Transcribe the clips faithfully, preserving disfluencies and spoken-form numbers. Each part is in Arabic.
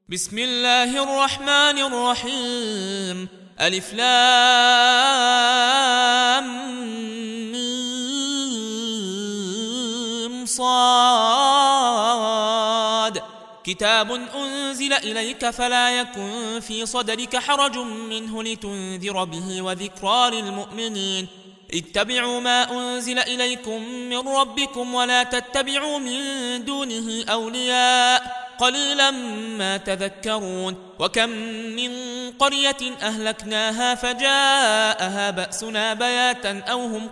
بسم الله الرحمن الرحيم. ألف لام ميم صاد. كتاب أنزل إليك فلا يكن في صدرك حرج منه لتنذر به وذكرى للمؤمنين. اتبعوا ما أنزل إليكم من ربكم ولا تتبعوا من دونه أولياء قليلا ما تذكرون. وكم من قرية أهلكناها فجاءها بأسنا بياتا أو هم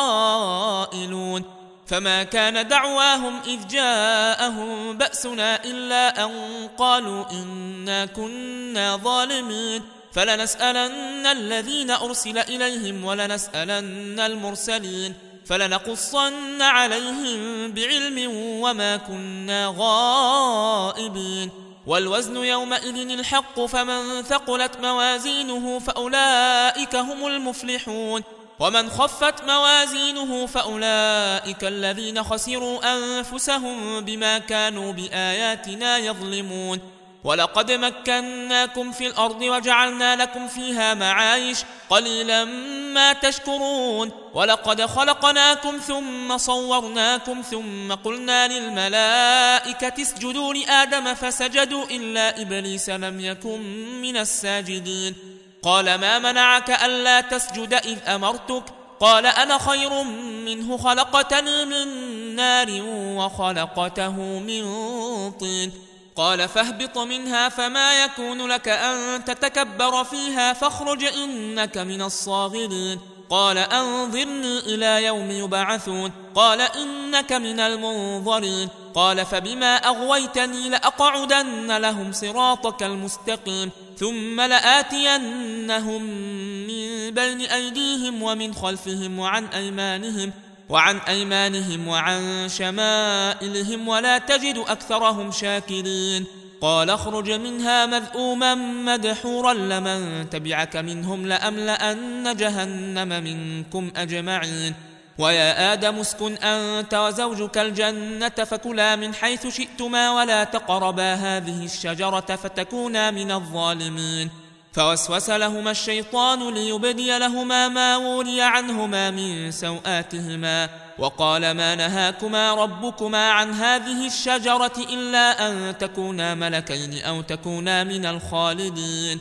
قائلون فما كان دعواهم إذ جاءهم بأسنا إلا أن قالوا إنا كنا ظالمين. فلنسألن الذين أرسل إليهم ولنسألن المرسلين فلنقصن عليهم بعلم وما كنا غائبين. والوزن يومئذ الحق فمن ثقلت موازينه فأولئك هم المفلحون ومن خفت موازينه فأولئك الذين خسروا أنفسهم بما كانوا بآياتنا يظلمون. ولقد مكناكم في الأرض وجعلنا لكم فيها معايش قليلا ما تشكرون. ولقد خلقناكم ثم صورناكم ثم قلنا للملائكة اسجدوا لآدم فسجدوا إلا إبليس لم يكن من الساجدين. قال ما منعك ألا تسجد إذ أمرتك؟ قال أنا خير منه خلقتني من نار وخلقته من طين. قال فاهبط منها فما يكون لك أن تتكبر فيها فاخرج إنك من الصاغرين. قال أنظرني إلى يوم يبعثون. قال إنك من المنظرين. قال فبما أغويتني لأقعدن لهم صراطك المستقيم ثم لآتينهم من بين أيديهم ومن خلفهم وعن أيمانهم وعن أيمانهم وعن شمائلهم ولا تجد أكثرهم شاكرين. قال اخرج منها مذءوما مدحورا لمن تبعك منهم لأملأن جهنم منكم أجمعين. ويا آدم اسكن أنت وزوجك الجنة فكلا من حيث شئتما ولا تقربا هذه الشجرة فتكونا من الظالمين. فوسوس لهما الشيطان ليبدي لهما ما وري عنهما من سوآتهما وقال ما نهاكما ربكما عن هذه الشجرة إلا أن تكونا ملكين أو تكونا من الخالدين.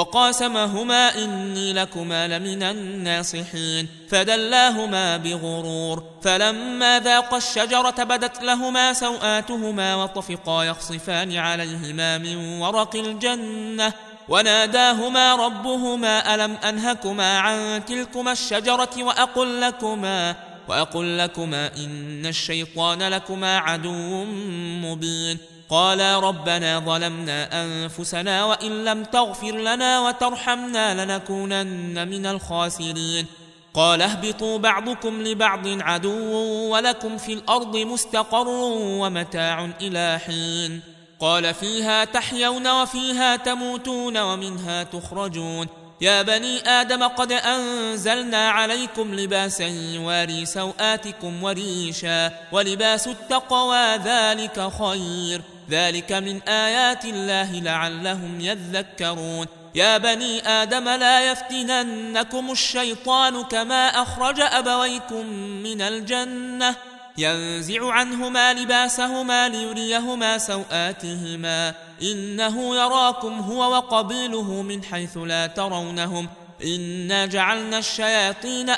وقاسمهما إني لكما لمن الناصحين فدلاهما بغرور. فلما ذاقا الشجرة بدت لهما سوآتهما وطفقا يخصفان عليهما من ورق الجنة وناداهما ربهما ألم أنهكما عن تلكما الشجرة وأقل لكما, وأقل لكما إن الشيطان لكما عدو مبين. قالا ربنا ظلمنا أنفسنا وإن لم تغفر لنا وترحمنا لنكونن من الخاسرين. قال اهبطوا بعضكم لبعض عدو ولكم في الأرض مستقر ومتاع إلى حين. قال فيها تحيون وفيها تموتون ومنها تخرجون. يا بني آدم قد أنزلنا عليكم لباسا يواري سوآتكم وريشا ولباس التقوى ذلك خير ذلك من آيات الله لعلهم يذكرون. يا بني آدم لا يفتننكم الشيطان كما أخرج أبويكم من الجنة ينزع عنهما لباسهما ليريهما سوآتهما إنه يراكم هو وقبيله من حيث لا ترونهم إنا جعلنا الشياطين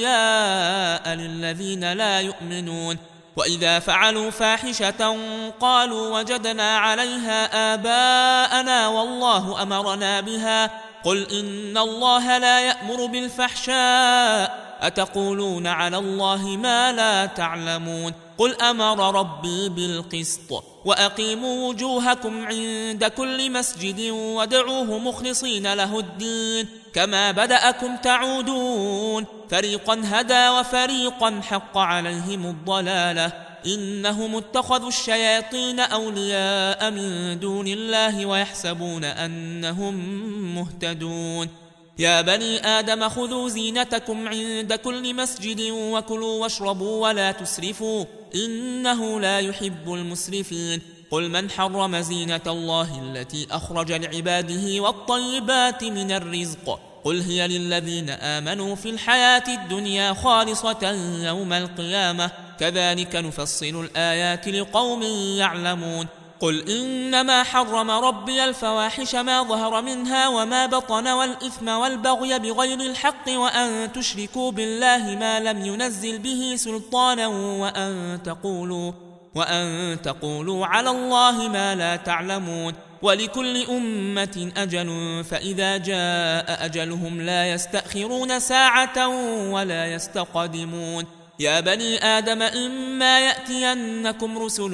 أولياء للذين لا يؤمنون. وإذا فعلوا فاحشة قالوا وجدنا عليها آباءنا والله أمرنا بها قل إن الله لا يأمر بالفحشاء أتقولون على الله ما لا تعلمون. قل أمر ربي بالقسط وأقيموا وجوهكم عند كل مسجد وادعوه مخلصين له الدين كما بدأكم تعودون. فريقا هدى وفريقا حق عليهم الضلالة إنهم اتخذوا الشياطين أولياء من دون الله ويحسبون أنهم مهتدون. يا بني آدم خذوا زينتكم عند كل مسجد وكلوا واشربوا ولا تسرفوا إنه لا يحب المسرفين. قل من حرم زينة الله التي أخرج لعباده والطيبات من الرزق قل هي للذين آمنوا في الحياة الدنيا خالصة يوم القيامة كذلك نفصل الآيات لقوم يعلمون قل إنما حرم ربي الفواحش ما ظهر منها وما بطن والإثم والبغي بغير الحق وأن تشركوا بالله ما لم ينزل به سلطانا وأن تقولوا وأن تقولوا على الله ما لا تعلمون ولكل أمة أجل فإذا جاء أجلهم لا يستأخرون ساعة ولا يستقدمون يا بني آدم إما يأتينكم رسل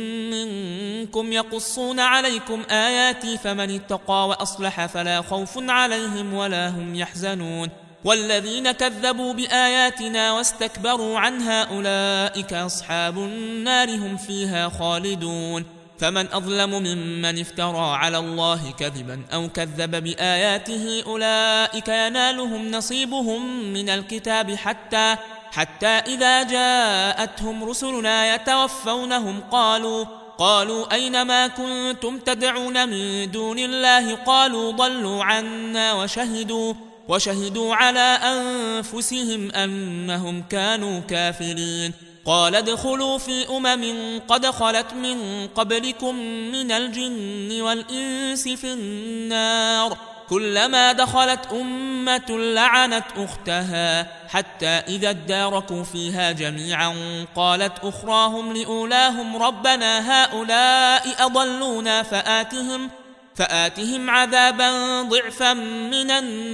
منكم يقصون عليكم آياتي فمن اتقى وأصلح فلا خوف عليهم ولا هم يحزنون والذين كذبوا بآياتنا واستكبروا عنها أولئك أصحاب النار هم فيها خالدون فمن أظلم ممن افترى على الله كذبا أو كذب بآياته أولئك ينالهم نصيبهم من الكتاب حتى حتى إذا جاءتهم رسلنا يتوفونهم قالوا قالوا أين ما كنتم تدعون من دون الله قالوا ضلوا عنا وشهدوا وشهدوا على أنفسهم أنهم كانوا كافرين قال ادخلوا في أمم قد خلت من قبلكم من الجن والإنس في النار كلما دخلت أمة لعنت أختها حتى إذا اداركوا فيها جميعا قالت أخراهم لأولاهم ربنا هؤلاء أضلونا فآتهم فآتهم عذابا ضعفا من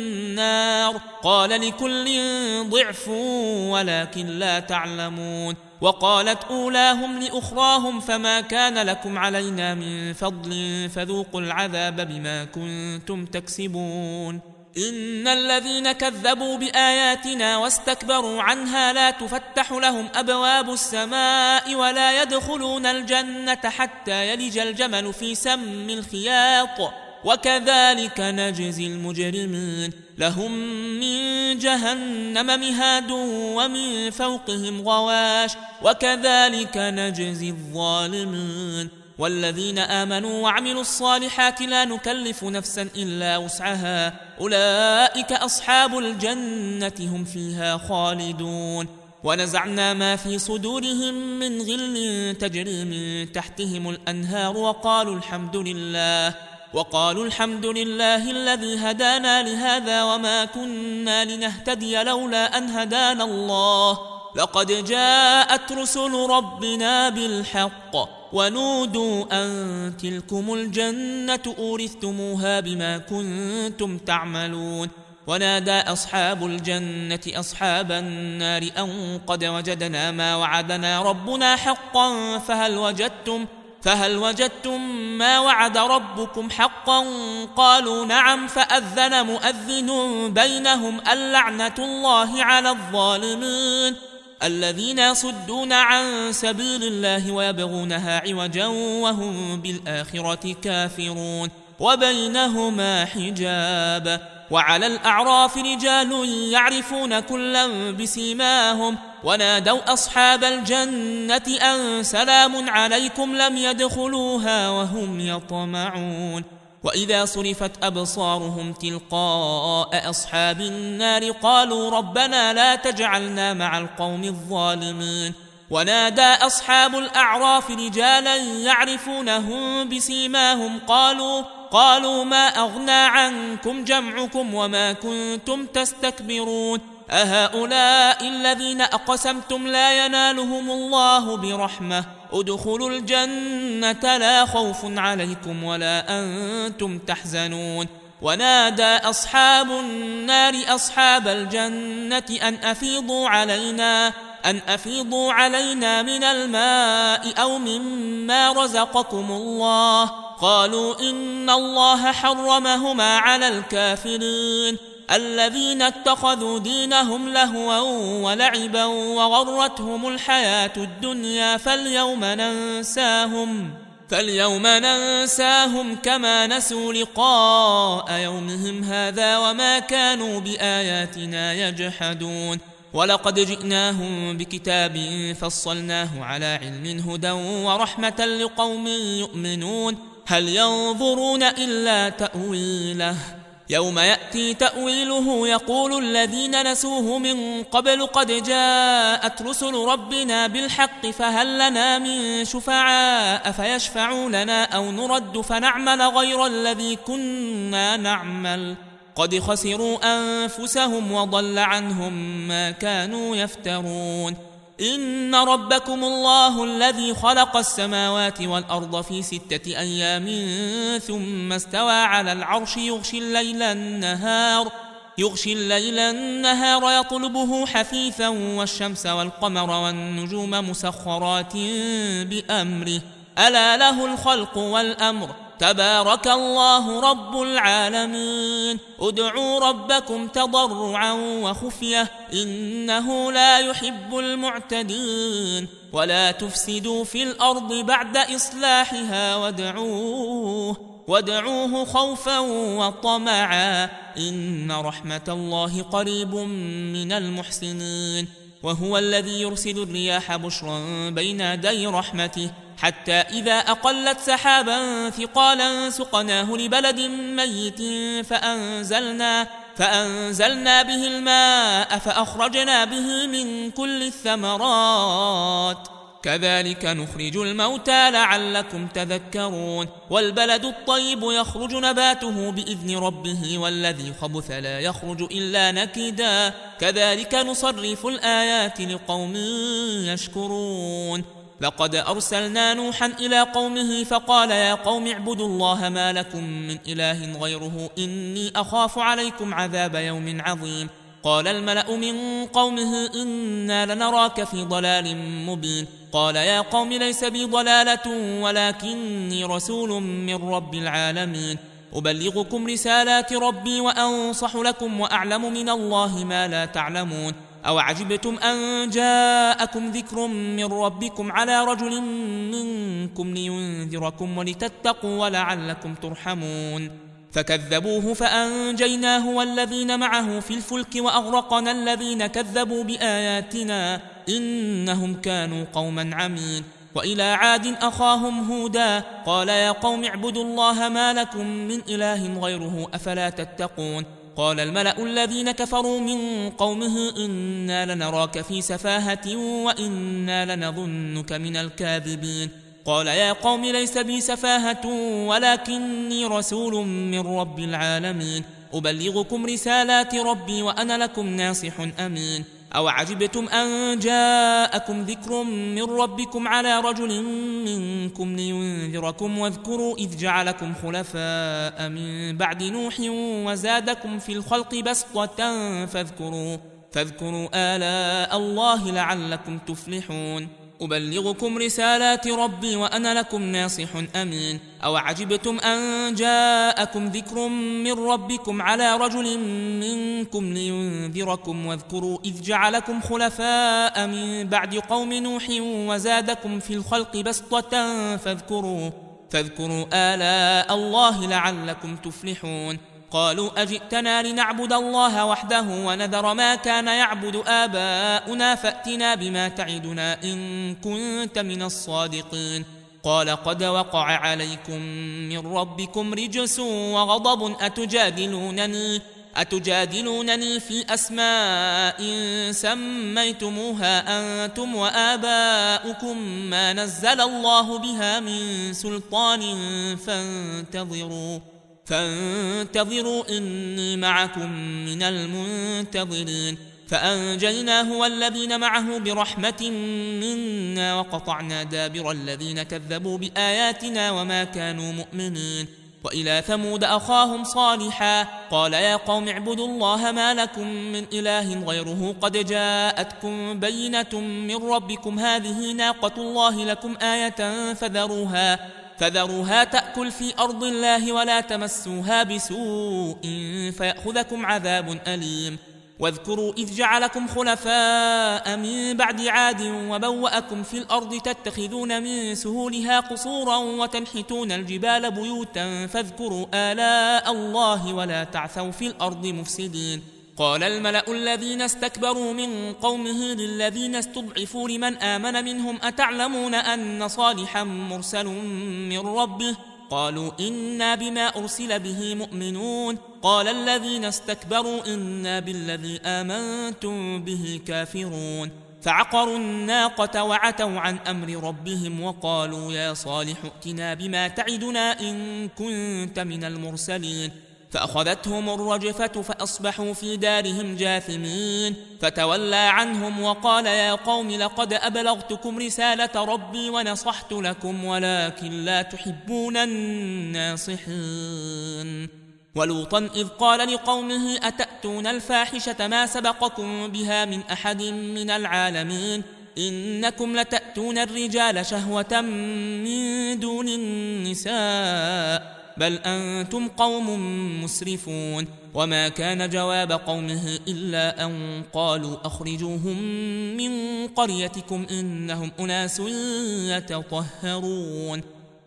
النار قال لكل ضعف ولكن لا تعلمون وقالت أولاهم لأخراهم فما كان لكم علينا من فضل فذوقوا العذاب بما كنتم تكسبون إن الذين كذبوا بآياتنا واستكبروا عنها لا تفتح لهم أبواب السماء ولا يدخلون الجنة حتى يلج الجمل في سم الخياط وكذلك نجزي المجرمين لهم من جهنم مهاد ومن فوقهم غواش وكذلك نجزي الظالمين والذين آمنوا وعملوا الصالحات لا نكلف نفسا إلا وسعها أولئك أصحاب الجنة هم فيها خالدون ونزعنا ما في صدورهم من غل تجري من تحتهم الأنهار وقالوا الحمد لله وقالوا الحمد لله الذي هدانا لهذا وما كنا لنهتدي لولا أن هدانا الله لقد جاءت رسل ربنا بالحق ونودوا أن تلكم الجنة أورثتموها بما كنتم تعملون ونادى أصحاب الجنة أصحاب النار أن قد وجدنا ما وعدنا ربنا حقا فهل وجدتم فهل وجدتم ما وعد ربكم حقا قالوا نعم فأذن مؤذن بينهم اللعنة الله على الظالمين الذين يصدون عن سبيل الله ويبغونها عوجا وهم بالآخرة كافرون وبينهما حجاب وعلى الأعراف رجال يعرفون كلا بسيماهم ونادوا أصحاب الجنة أن سلام عليكم لم يدخلوها وهم يطمعون وإذا صرفت أبصارهم تلقاء أصحاب النار قالوا ربنا لا تجعلنا مع القوم الظالمين ونادى أصحاب الأعراف رجالا يعرفونهم بسيماهم قالوا قالوا ما أغنى عنكم جمعكم وما كنتم تستكبرون أهؤلاء الذين أقسمتم لا ينالهم الله برحمة ادخلوا الجنة لا خوف عليكم ولا أنتم تحزنون ونادى أصحاب النار أصحاب الجنة أن أفيضوا علينا أن أفيضوا علينا من الماء أو مما رزقكم الله قالوا إن الله حرمهما على الكافرين الذين اتخذوا دينهم لهوا ولعبا وغرتهم الحياة الدنيا فاليوم ننساهم فاليوم ننساهم كما نسوا لقاء يومهم هذا وما كانوا بآياتنا يجحدون ولقد جئناهم بكتاب فصلناه على علم هدى ورحمة لقوم يؤمنون هل ينظرون إلا تأويله يوم يأتي تأويله يقول الذين نسوه من قبل قد جاءت رسل ربنا بالحق فهل لنا من شفعاء فيشفعوا لنا أو نرد فنعمل غير الذي كنا نعمل قد خسروا أنفسهم وضل عنهم ما كانوا يفترون إن ربكم الله الذي خلق السماوات والأرض في ستة أيام ثم استوى على العرش يغشي الليل النهار يغشي الليل النهار يطلبه حثيثا والشمس والقمر والنجوم مسخرات بأمره ألا له الخلق والأمر تبارك الله رب العالمين ادعوا ربكم تضرعا وخفية إنه لا يحب المعتدين ولا تفسدوا في الأرض بعد إصلاحها وادعوه وادعوه خوفا وطمعا إن رحمة الله قريب من المحسنين وهو الذي يرسل الرياح بشرا بين يدي رحمته حتى إذا أقلت سحابا ثقالا سقناه لبلد ميت فأنزلنا, فأنزلنا به الماء فأخرجنا به من كل الثمرات كذلك نخرج الموتى لعلكم تذكرون والبلد الطيب يخرج نباته بإذن ربه والذي خبث لا يخرج إلا نكدا كذلك نصرف الآيات لقوم يشكرون لقد أرسلنا نوحا إلى قومه فقال يا قوم اعبدوا الله ما لكم من إله غيره إني أخاف عليكم عذاب يوم عظيم قال الملأ من قومه إنا لنراك في ضلال مبين قال يا قوم ليس بي ضلالة ولكني رسول من رب العالمين أبلغكم رسالات ربي وأنصح لكم وأعلم من الله ما لا تعلمون أو عجبتم أن جاءكم ذكر من ربكم على رجل منكم لينذركم ولتتقوا ولعلكم ترحمون فكذبوه فأنجيناه والذين معه في الفلك وأغرقنا الذين كذبوا بآياتنا إنهم كانوا قوما عمين وإلى عاد أخاهم هودا قال يا قوم اعبدوا الله ما لكم من إله غيره أفلا تتقون قال الملأ الذين كفروا من قومه إنا لنراك في سفاهة وإنا لنظنك من الكاذبين قال يا قوم ليس بي سفاهة ولكني رسول من رب العالمين أبلغكم رسالات ربي وأنا لكم ناصح أمين أو عجبتم أن جاءكم ذكر من ربكم على رجل منكم لينذركم واذكروا إذ جعلكم خلفاء من بعد نوح وزادكم في الخلق بسطة فاذكروا, فاذكروا آلاء الله لعلكم تفلحون أبلغكم رسالات ربي وأنا لكم ناصح أمين أو عجبتم أن جاءكم ذكر من ربكم على رجل منكم لينذركم واذكروا إذ جعلكم خلفاء من بعد قوم نوح وزادكم في الخلق بسطة فاذكروا, فاذكروا آلاء الله لعلكم تفلحون قالوا أجئتنا لنعبد الله وحده ونذر ما كان يعبد آباؤنا فأتنا بما تعدنا إن كنت من الصادقين قال قد وقع عليكم من ربكم رجس وغضب أتجادلونني, أتجادلونني في أسماء سميتموها أنتم وآباؤكم ما نزل الله بها من سلطان فانتظروا فانتظروا إني معكم من المنتظرين فأنجيناه والذين معه برحمة منا وقطعنا دابر الذين كذبوا بآياتنا وما كانوا مؤمنين وإلى ثمود أخاهم صالحا قال يا قوم اعبدوا الله ما لكم من إله غيره قد جاءتكم بينة من ربكم هذه ناقة الله لكم آية فذروها فذروها تأكل في أرض الله ولا تمسوها بسوء فيأخذكم عذاب أليم واذكروا إذ جعلكم خلفاء من بعد عاد وبوأكم في الأرض تتخذون من سهولها قصورا وتنحتون الجبال بيوتا فاذكروا آلاء الله ولا تعثوا في الأرض مفسدين قال الملأ الذين استكبروا من قومه للذين استضعفوا لمن آمن منهم أتعلمون أن صالحا مرسل من ربه؟ قالوا إنا بما أرسل به مؤمنون. قال الذين استكبروا إنا بالذي آمنتم به كافرون. فعقروا الناقة وعتوا عن أمر ربهم وقالوا يا صالح ائتنا بما تعدنا إن كنت من المرسلين. فأخذتهم الرجفة فأصبحوا في دارهم جاثمين. فتولى عنهم وقال يا قوم لقد أبلغتكم رسالة ربي ونصحت لكم ولكن لا تحبون الناصحين. ولوطا إذ قال لقومه أتأتون الفاحشة ما سبقكم بها من أحد من العالمين إنكم لتأتون الرجال شهوة من دون النساء بل أنتم قوم مسرفون. وما كان جواب قومه إلا أن قالوا أخرجوهم من قريتكم إنهم أناس يتطهرون.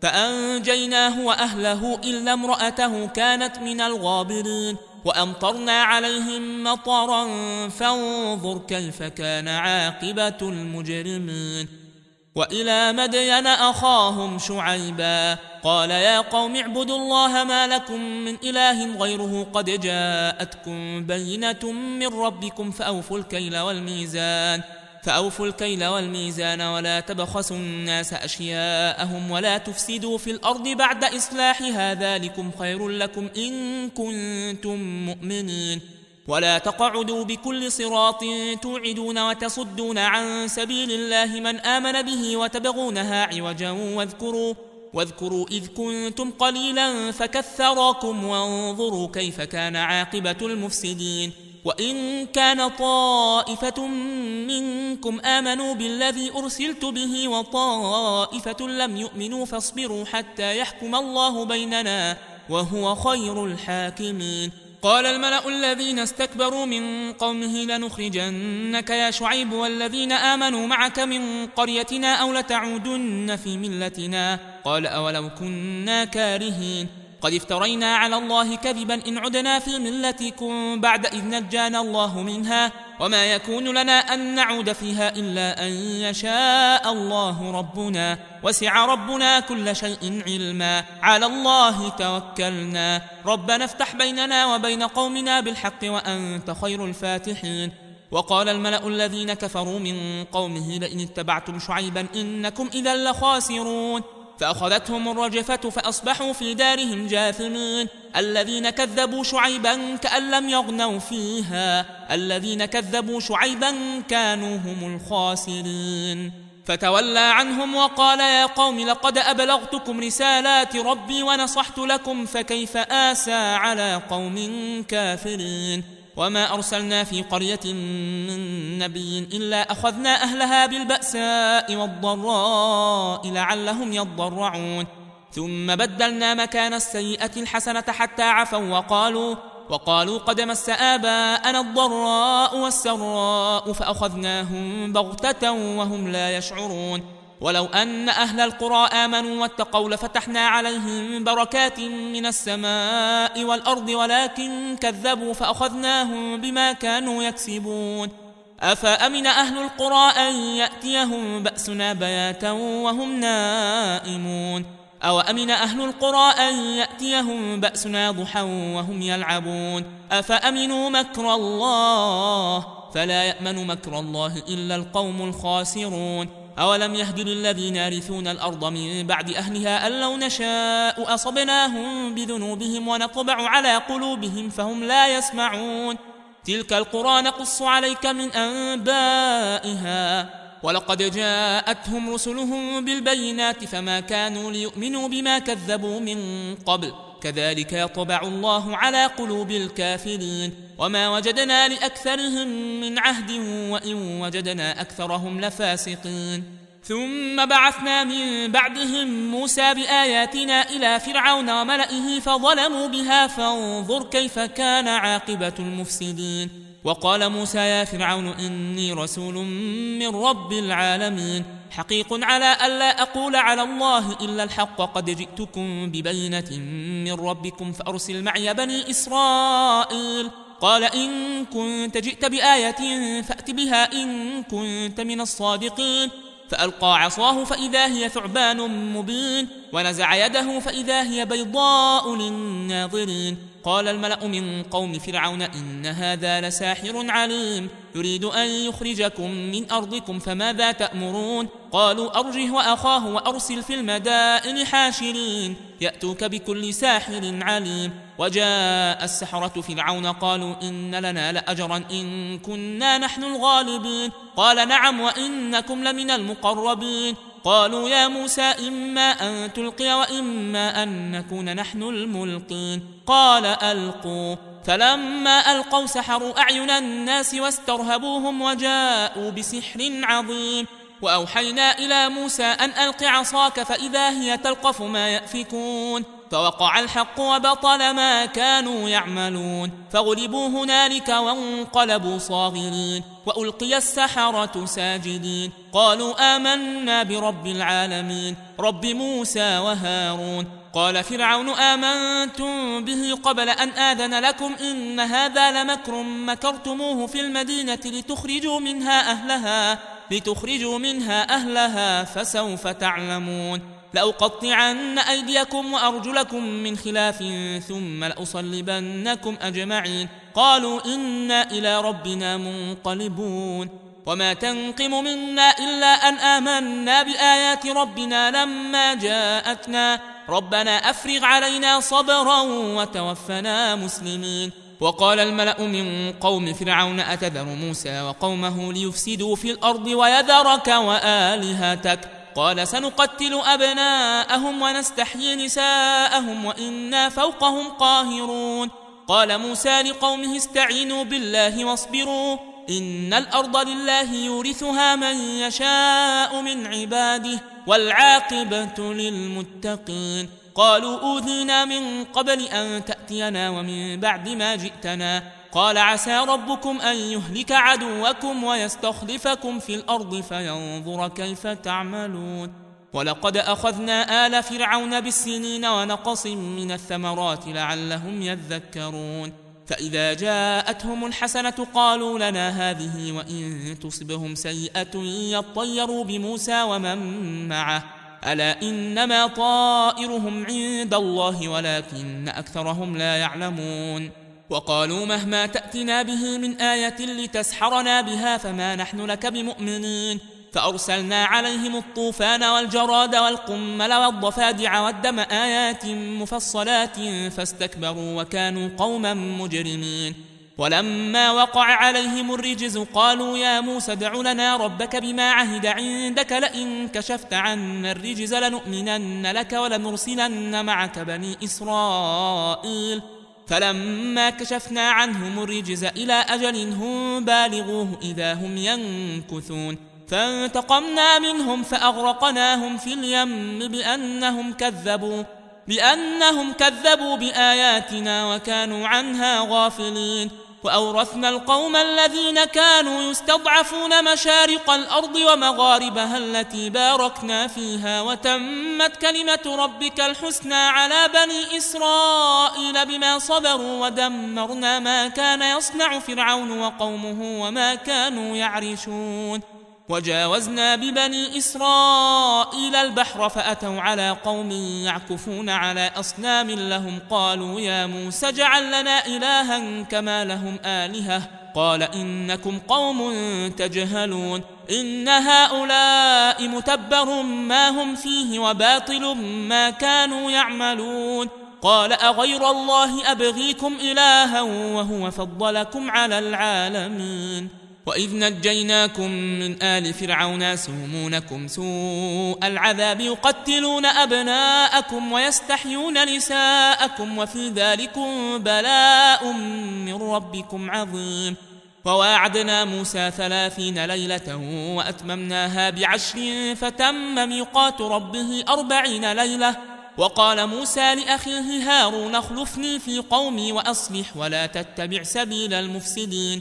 فأنجيناه وأهله إلا امرأته كانت من الغابرين. وأمطرنا عليهم مطرا فانظر كيف كان عاقبة المجرمين. وإلى مدين أخاهم شعيبا قال يا قوم اعبدوا الله ما لكم من إله غيره قد جاءتكم بينة من ربكم فأوفوا الكيل والميزان فأوفوا الكيل والميزان ولا تبخسوا الناس أشياءهم ولا تفسدوا في الأرض بعد إصلاحها ذلكم خير لكم إن كنتم مؤمنين. ولا تقعدوا بكل صراط توعدون وتصدون عن سبيل الله من آمن به وتبغونها عوجا واذكروا واذكروا إذ كنتم قليلا فكثركم وانظروا كيف كان عاقبة المفسدين. وإن كان طائفة منكم آمنوا بالذي أرسلت به وطائفة لم يؤمنوا فاصبروا حتى يحكم الله بيننا وهو خير الحاكمين. قال الملأ الذين استكبروا من قومه لنخرجنك يا شعيب والذين آمنوا معك من قريتنا أو لتعودن في ملتنا. قال أولو كنا كارهين قد افترينا على الله كذبا إن عدنا في ملتكم بعد إذ نجانا الله منها وما يكون لنا أن نعود فيها إلا أن يشاء الله ربنا وسع ربنا كل شيء علما على الله توكلنا ربنا افتح بيننا وبين قومنا بالحق وأنت خير الفاتحين. وقال الملأ الذين كفروا من قومه لئن اتبعتم شعيبا إنكم إذا لخاسرون. فأخذتهم الرجفة فأصبحوا في دارهم جاثمين. الذين كذبوا شعيبا كأن لم يغنوا فيها الذين كذبوا شعيبا كانوا هم الخاسرين. فتولى عنهم وقال يا قوم لقد أبلغتكم رسالات ربي ونصحت لكم فكيف آسى على قوم كافرين. وما أرسلنا في قرية من نبي إلا أخذنا أهلها بالبأساء والضراء لعلهم يضرعون ثم بدلنا مكان السيئة الحسنة حتى عفوا وقالوا وقالوا قد مس آباءنا الضراء والسراء فأخذناهم بغتة وهم لا يشعرون. ولو أن أهل القرى آمنوا واتقوا لفتحنا عليهم بركات من السماء والأرض ولكن كذبوا فأخذناهم بما كانوا يكسبون. أفأمن أهل القرى أن يأتيهم بأسنا بياتا وهم نائمون أو أمن أهل القرى أن يأتيهم بأسنا ضحى وهم يلعبون. أفأمنوا مكر الله فلا يأمن مكر الله إلا القوم الخاسرون. أولم يهد للذين يرثون الأرض من بعد أهلها أن لو نشاء أصبناهم بذنوبهم ونطبع على قلوبهم فهم لا يسمعون. تلك القرى نقص عليك من أنبائها ولقد جاءتهم رسلهم بالبينات فما كانوا ليؤمنوا بما كذبوا من قبل كذلك يطبع الله على قلوب الكافرين. وما وجدنا لأكثرهم من عهد وإن وجدنا أكثرهم لفاسقين. ثم بعثنا من بعدهم موسى بآياتنا إلى فرعون وملئه فظلموا بها فانظر كيف كان عاقبة المفسدين. وقال موسى يا فرعون إني رسول من رب العالمين حقيق على ألا أقول على الله إلا الحق قد جئتكم ببينة من ربكم فأرسل معي بني إسرائيل قال إن كنت جئت بآية فأت بها إن كنت من الصادقين. فألقى عصاه فإذا هي ثعبان مبين ونزع يده فإذا هي بيضاء للناظرين. قال الملأ من قوم فرعون إن هذا لساحر عليم يريد أن يخرجكم من أرضكم فماذا تأمرون؟ قالوا أرجه وأخاه وأرسل في المدائن حاشرين يأتوك بكل ساحر عليم. وجاء السحرة فرعون قالوا إن لنا لأجرا إن كنا نحن الغالبين. قال نعم وإنكم لمن المقربين. قالوا يا موسى إما أن تلقي وإما أن نكون نحن الملقين. قال ألقوا. فلما ألقوا سحروا أعين الناس واسترهبوهم وجاءوا بسحر عظيم. وأوحينا إلى موسى أن ألق عصاك فإذا هي تلقف ما يأفكون. فوقع الحق وبطل ما كانوا يعملون فغلبوا هنالك وانقلبوا صاغرين وألقي السحرة ساجدين. قالوا آمنا برب العالمين رب موسى وهارون. قال فرعون آمنتم به قبل أن آذن لكم إن هذا لمكر مكرتموه في المدينة لتخرجوا منها أهلها لتخرجوا منها أهلها فسوف تعلمون. لأقطعن أيديكم وأرجلكم من خلاف ثم لأصلبنكم أجمعين. قالوا إنا إلى ربنا منقلبون. وما تنقم منا إلا أن آمنا بآيات ربنا لما جاءتنا ربنا أفرغ علينا صبرا وتوفنا مسلمين. وقال الملأ من قوم فرعون أتذر موسى وقومه ليفسدوا في الأرض ويذرك وآلهتك قال سنقتل أبناءهم ونستحيي نساءهم وإنا فوقهم قاهرون. قال موسى لقومه استعينوا بالله واصبروا إن الأرض لله يورثها من يشاء من عباده والعاقبة للمتقين. قالوا أوذينا من قبل أن تأتينا ومن بعد ما جئتنا. قال عسى ربكم أن يهلك عدوكم ويستخلفكم في الأرض فينظر كيف تعملون. ولقد أخذنا آل فرعون بالسنين ونقص من الثمرات لعلهم يذكرون. فإذا جاءتهم الحسنة قالوا لنا هذه وإن تصبهم سيئة يطيروا بموسى ومن معه ألا إنما طائرهم عند الله ولكن أكثرهم لا يعلمون. وقالوا مهما تأتنا به من آية لتسحرنا بها فما نحن لك بمؤمنين. فأرسلنا عليهم الطوفان والجراد والقمل والضفادع والدم آيات مفصلات فاستكبروا وكانوا قوما مجرمين. ولما وقع عليهم الرجز قالوا يا موسى ادع لنا ربك بما عهد عندك لئن كشفت عنا الرجز لنؤمنن لك ولنرسلن معك بني إسرائيل. فلما كشفنا عنهم الرجز إلى أجل هم بالغوه إذا هم ينكثون. فانتقمنا منهم فأغرقناهم في اليم بأنهم كذبوا بأنهم كذبوا بآياتنا وكانوا عنها غافلين. وأورثنا القوم الذين كانوا يستضعفون مشارق الأرض ومغاربها التي باركنا فيها وتمت كلمة ربك الحسنى على بني إسرائيل بما صبروا ودمرنا ما كان يصنع فرعون وقومه وما كانوا يعرشون. وجاوزنا ببني إسرائيل البحر فأتوا على قوم يعكفون على أصنام لهم قالوا يا موسى اجعل لنا إلها كما لهم آلهة قال إنكم قوم تجهلون إن هؤلاء متبر ما هم فيه وباطل ما كانوا يعملون. قال أغير الله أبغيكم إلها وهو فضلكم على العالمين. وإذ نجيناكم من آل فرعون يسومونكم سوء العذاب يقتلون أبناءكم ويستحيون نساءكم وفي ذلكم بلاء من ربكم عظيم. وواعدنا موسى ثلاثين ليلة وأتممناها بعشر فتم ميقات ربه أربعين ليلة. وقال موسى لأخيه هارون اخلفني في قومي وأصلح ولا تتبع سبيل المفسدين.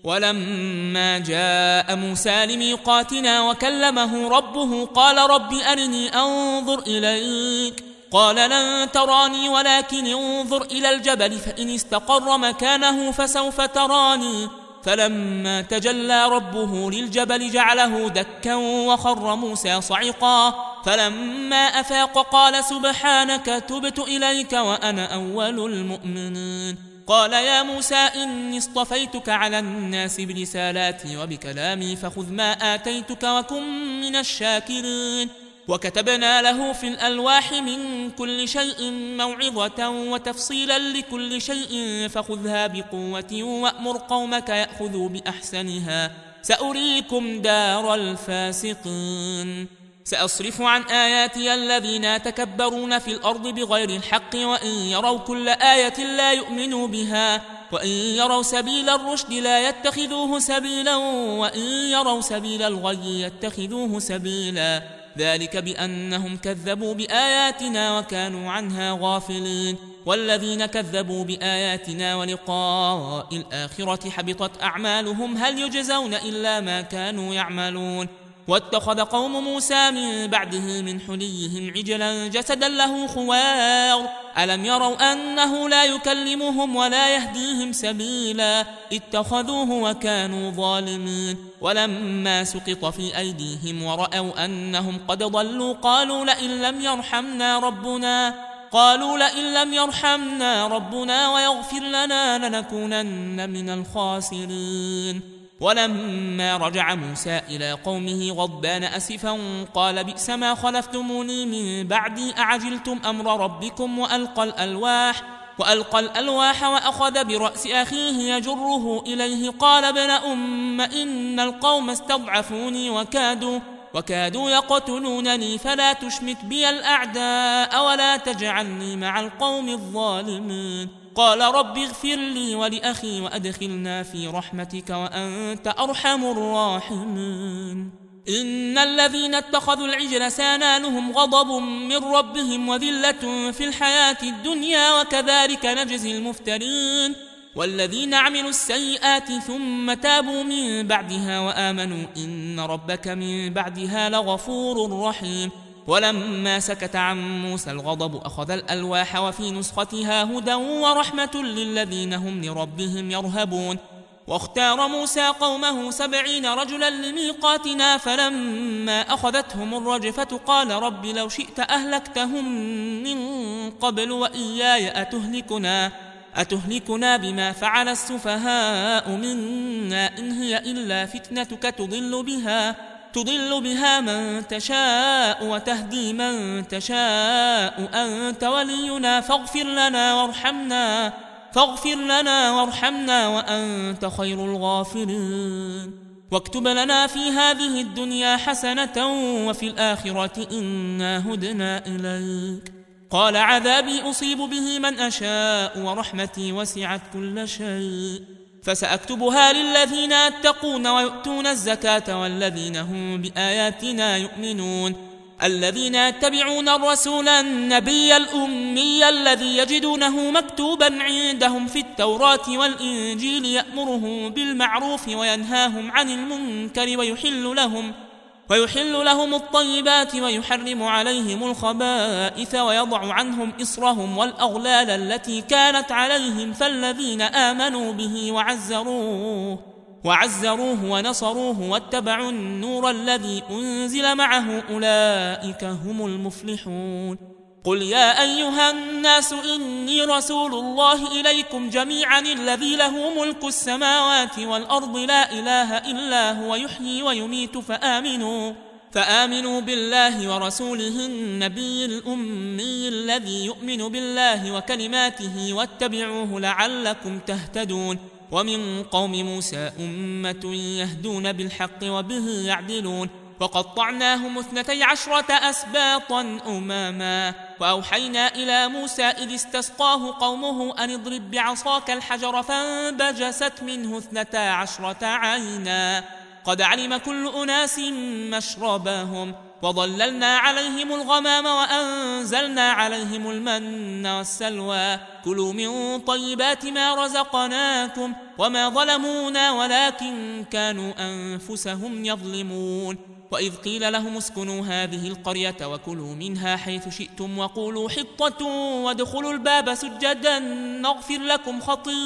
ولما جاء موسى لميقاتنا وكلمه ربه قال رب أرني أنظر إليك قال لن تراني ولكن انظر إلى الجبل فإن استقر مكانه فسوف تراني فلما تجلى ربه للجبل جعله دكا وخر موسى صعقا فلما أفاق قال سبحانك تبت إليك وأنا أول المؤمنين قال يا موسى إني اصطفيتك على الناس برسالاتي وبكلامي فخذ ما آتيتك وكن من الشاكرين وكتبنا له في الألواح من كل شيء موعظة وتفصيلا لكل شيء فخذها بقوة وأمر قومك يأخذوا بأحسنها سأريكم دار الفاسقين سأصرف عن آياتي الذين يتكبرون في الأرض بغير الحق وإن يروا كل آية لا يؤمنوا بها وإن يروا سبيل الرشد لا يتخذوه سبيلا وإن يروا سبيل الغي يتخذوه سبيلا ذلك بأنهم كذبوا بآياتنا وكانوا عنها غافلين والذين كذبوا بآياتنا ولقاء الآخرة حبطت أعمالهم هل يجزون إلا ما كانوا يعملون واتخذ قوم موسى من بعده من حليهم عجلا جسدا له خوار ألم يروا أنه لا يكلمهم ولا يهديهم سبيلا اتخذوه وكانوا ظالمين ولما سقط في أيديهم ورأوا أنهم قد ضلوا قالوا لئن لم يرحمنا ربنا قالوا لئن لم يرحمنا ربنا ويغفر لنا لنكونن من الخاسرين ولما رجع موسى إلى قومه غضبان أسفا قال بئس ما خلفتموني من بعدي أعجلتم أمر ربكم وألقى الألواح وألقى الألواح وأخذ برأس أخيه يجره إليه قال ابن أم إن القوم استضعفوني وكادوا وكادوا يقتلونني فلا تشمت بي الأعداء ولا تجعلني مع القوم الظالمين قال رب اغفر لي ولأخي وأدخلنا في رحمتك وأنت أرحم الراحمين إن الذين اتخذوا العجل سينالهم غضب من ربهم وذلة في الحياة الدنيا وكذلك نجزي المفترين والذين عملوا السيئات ثم تابوا من بعدها وآمنوا إن ربك من بعدها لغفور رحيم ولما سكت عن موسى الغضب أخذ الألواح وفي نسختها هدى ورحمة للذين هم لربهم يرهبون واختار موسى قومه سبعين رجلا لميقاتنا فلما أخذتهم الرجفة قال رب لو شئت أهلكتهم من قبل وإياي أتهلكنا أتهلكنا بما فعل السفهاء منا إن هي إلا فتنتك تضل بها تضل بها من تشاء وتهدي من تشاء أنت ولينا فاغفر لنا وارحمنا فاغفر لنا وارحمنا وأنت خير الغافرين واكتب لنا في هذه الدنيا حسنة وفي الآخرة إنا هدنا إليك قال عذابي أصيب به من أشاء ورحمتي وسعت كل شيء فسأكتبها للذين يتقون ويؤتون الزكاة والذين هم بآياتنا يؤمنون الذين يتبعون الرسول النبي الأمي الذي يجدونه مكتوبا عندهم في التوراة والإنجيل يأمرهم بالمعروف وينهاهم عن المنكر ويحل لهم ويحل لهم الطيبات ويحرم عليهم الخبائث ويضع عنهم إصرهم والأغلال التي كانت عليهم فالذين آمنوا به وعزروه وعزروه ونصروه واتبعوا النور الذي أنزل معه أولئك هم المفلحون قل يا أيها الناس إني رسول الله إليكم جميعا الذي له ملك السماوات والأرض لا إله إلا هو يحيي ويميت فآمنوا فآمنوا بالله ورسوله النبي الأمي الذي يؤمن بالله وكلماته واتبعوه لعلكم تهتدون ومن قوم موسى أمة يهدون بالحق وبه يعدلون وقطعناهم اثنتي عشرة أسباطا أماما وأوحينا إلى موسى إذ استسقاه قومه أن اضرب بعصاك الحجر فانبجست منه اثنتا عشرة عينا قد علم كل أناس مشربهم وظللنا عليهم الغمام وأنزلنا عليهم المن والسلوى كلوا من طيبات ما رزقناكم وما ظلمونا ولكن كانوا أنفسهم يظلمون وإذ قيل لهم اسكنوا هذه القرية وكلوا منها حيث شئتم وقولوا حطة وادخلوا الباب سجدا نغفر لكم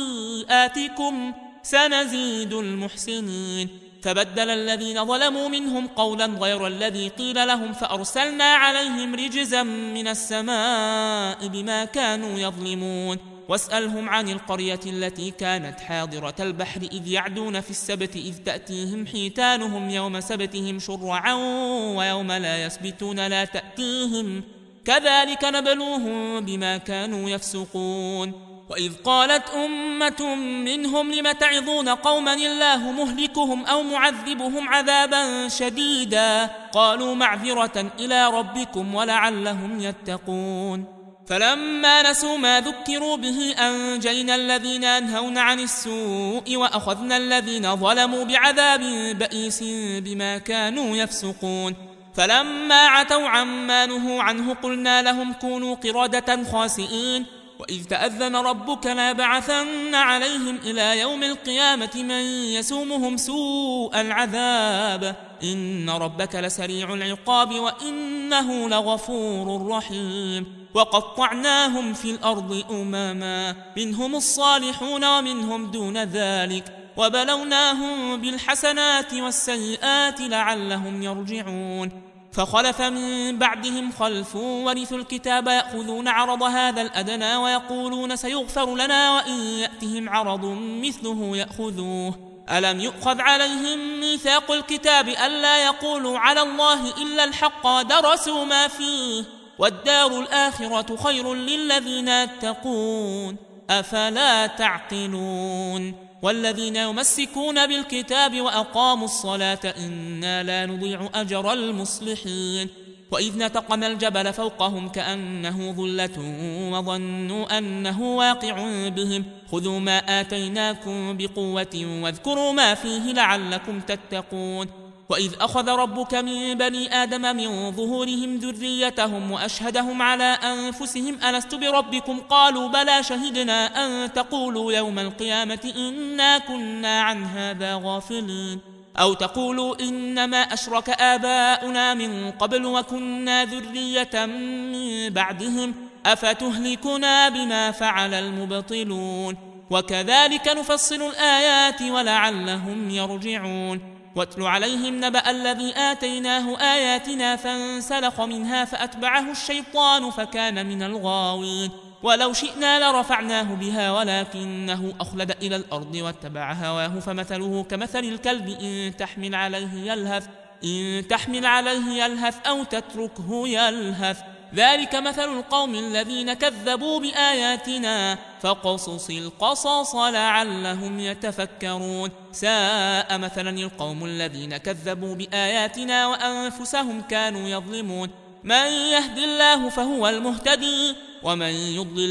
خطيئاتكم سنزيد المحسنين فبدل الذين ظلموا منهم قولا غير الذي قيل لهم فأرسلنا عليهم رجزا من السماء بما كانوا يظلمون واسألهم عن القرية التي كانت حاضرة البحر إذ يعدون في السبت إذ تأتيهم حيتانهم يوم سبتهم شرعا ويوم لا يسبتون لا تأتيهم كذلك نبلوهم بما كانوا يفسقون وإذ قالت أمة منهم لم تعظون قوما الله مهلكهم أو معذبهم عذابا شديدا قالوا معذرة إلى ربكم ولعلهم يتقون فلما نسوا ما ذكروا به أنجينا الذين ينهون عن السوء وأخذنا الذين ظلموا بعذاب بئيس بما كانوا يفسقون فلما عتوا عما نهوا عنه قلنا لهم كونوا قردة خاسئين وإذ تأذن ربك ليبعثن عليهم إلى يوم القيامة من يسومهم سوء العذاب إن ربك لسريع العقاب وإنه لغفور رحيم وقطعناهم في الأرض أمما منهم الصالحون ومنهم دون ذلك وبلوناهم بالحسنات والسيئات لعلهم يرجعون فخلف من بعدهم خلف ورثوا الكتاب يأخذون عرض هذا الأدنى ويقولون سيغفر لنا وإن يأتهم عرض مثله يأخذوه ألم يؤخذ عليهم ميثاق الكتاب ألا يقولوا على الله إلا الحق ودرسوا ما فيه والدار الآخرة خير للذين يتقون أفلا تعقلون والذين يمسكون بالكتاب وأقاموا الصلاة إنا لا نضيع أجر المصلحين وإذ نتقنا الجبل فوقهم كأنه ظلة وظنوا أنه واقع بهم خذوا ما آتيناكم بقوة واذكروا ما فيه لعلكم تتقون وإذ أخذ ربك من بني آدم من ظهورهم ذريتهم وأشهدهم على أنفسهم ألست بربكم قالوا بلى شهدنا أن تقولوا يوم القيامة إنا كنا عن هذا غافلين أو تقولوا إنما أشرك آباؤنا من قبل وكنا ذرية من بعدهم أفتهلكنا بما فعل المبطلون وكذلك نفصل الآيات ولعلهم يرجعون واتل عليهم نبأ الذي آتيناه آياتنا فانسلخ منها فأتبعه الشيطان فكان من الغاوين ولو شئنا لرفعناه بها ولكنه أخلد إلى الأرض واتبع هواه فمثله كمثل الكلب إن تحمل عليه يلهث إن تحمل عليه يلهث أو تتركه يلهث ذلك مثل القوم الذين كذبوا بآياتنا فقصص القصص لعلهم يتفكرون ساء مثلا القوم الذين كذبوا بآياتنا وأنفسهم كانوا يظلمون من يهد الله فهو المهتدي ومن يضلل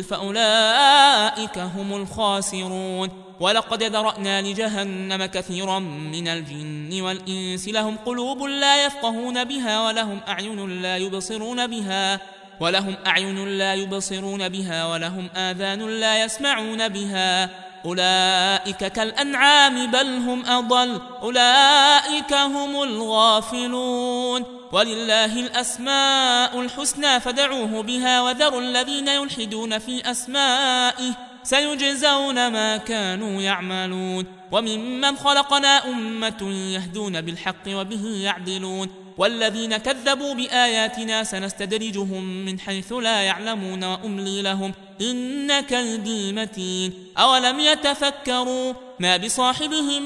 فأولئك هم الخاسرون ولقد ذرأنا لجهنم كثيرا من الجن والإنس لهم قلوب لا يفقهون بها ولهم أعين لا يبصرون بها ولهم أعين لا يبصرون بها ولهم آذان لا يسمعون بها أولئك كالأنعام بل هم أضل أولئك هم الغافلون ولله الأسماء الحسنى فدعوه بها وذروا الذين يلحدون في أسمائه سيجزون ما كانوا يعملون وممن خلقنا أمة يهدون بالحق وبه يعدلون والذين كذبوا بآياتنا سنستدرجهم من حيث لا يعلمون وأملي لهم إن كيدي متين أولم يتفكروا ما بصاحبهم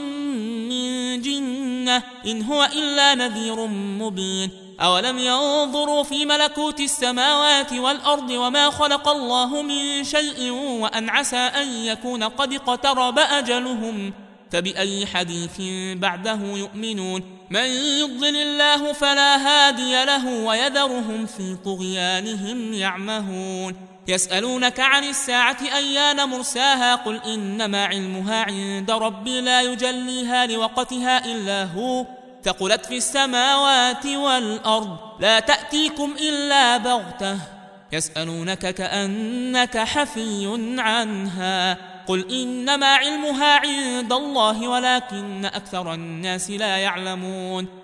من جنة إن هو إلا نذير مبين أولم ينظروا في ملكوت السماوات والأرض وما خلق الله من شيء وأن عسى أن يكون قد اقترب أجلهم فبأي حديث بعده يؤمنون من يضلل الله فلا هادي له ويذرهم في طغيانهم يعمهون يسألونك عن الساعة أيان مرساها قل إنما علمها عند ربي لا يجليها لوقتها إلا هو ثقلت في السماوات والأرض لا تأتيكم إلا بغتة يسألونك كأنك حفي عنها قل إنما علمها عند الله ولكن أكثر الناس لا يعلمون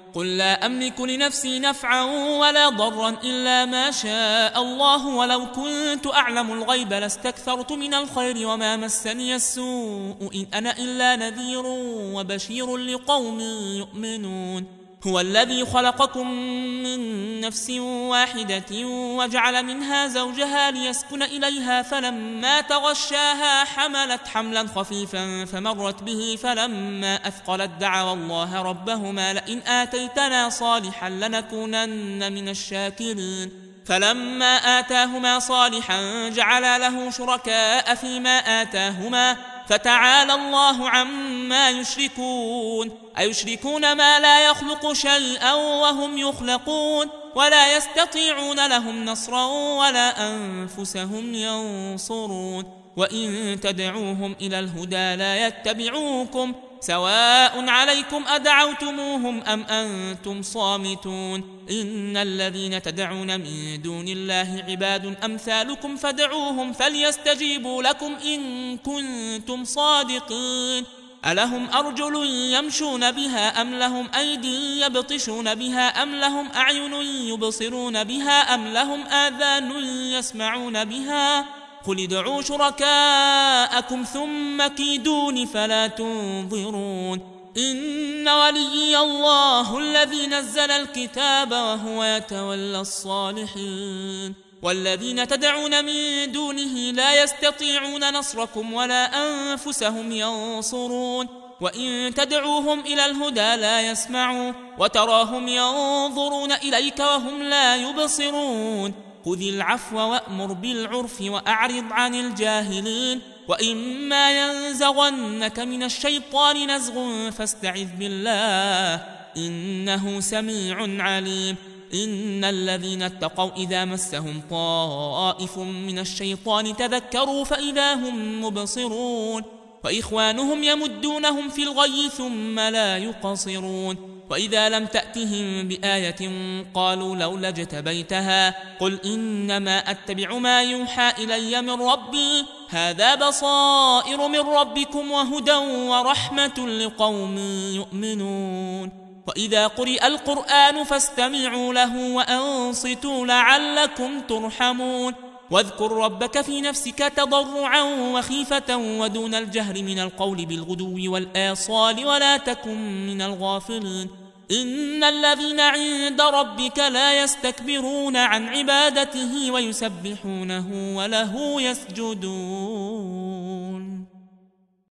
قل لا أملك لنفسي نفعا ولا ضرا إلا ما شاء الله ولو كنت أعلم الغيب لاستكثرت من الخير وما مسني السوء إن أنا إلا نذير وبشير لقوم يؤمنون هو الذي خلقكم من نفس واحدة وجعل منها زوجها ليسكن إليها فلما تغشاها حملت حملا خفيفا فمرت به فلما أثقلت دعوا الله ربهما لئن آتيتنا صالحا لنكونن من الشاكرين فلما آتاهما صالحا جعلا له شركاء فيما آتاهما فتعالى الله عما يشركون أيشركون ما لا يخلق شيئا وهم يخلقون ولا يستطيعون لهم نصرا ولا أنفسهم ينصرون وإن تدعوهم إلى الهدى لا يتبعوكم سواء عليكم أدعوتموهم أم أنتم صامتون إن الذين تدعون من دون الله عباد أمثالكم فادعوهم فليستجيبوا لكم إن كنتم صادقين ألهم أرجل يمشون بها أم لهم أيدي يبطشون بها أم لهم أعين يبصرون بها أم لهم آذان يسمعون بها قل ادعوا شركاءكم ثم كيدون فلا تنظرون إن وليي الله الذي نزل الكتاب وهو يتولى الصالحين والذين تدعون من دونه لا يستطيعون نصركم ولا أنفسهم ينصرون وإن تدعوهم إلى الهدى لا يسمعوا وتراهم ينظرون إليك وهم لا يبصرون خذ العفو وأمر بالعرف وأعرض عن الجاهلين وإما ينزغنك من الشيطان نزغ فاستعذ بالله إنه سميع عليم إن الذين اتقوا إذا مسهم طائف من الشيطان تذكروا فإذا هم مبصرون وإخوانهم يمدونهم في الغي ثم لا يقصرون وإذا لم تأتهم بآية قالوا لولا اجتبيتها قل إنما أتبع ما يوحى إلي من ربي هذا بصائر من ربكم وهدى ورحمة لقوم يؤمنون وإذا قرئ القرآن فاستمعوا له وأنصتوا لعلكم ترحمون واذكر ربك في نفسك تضرعا وخيفة ودون الجهر من القول بالغدو والآصال ولا تكن من الغافلين إن الذين عند ربك لا يستكبرون عن عبادته ويسبحونه وله يسجدون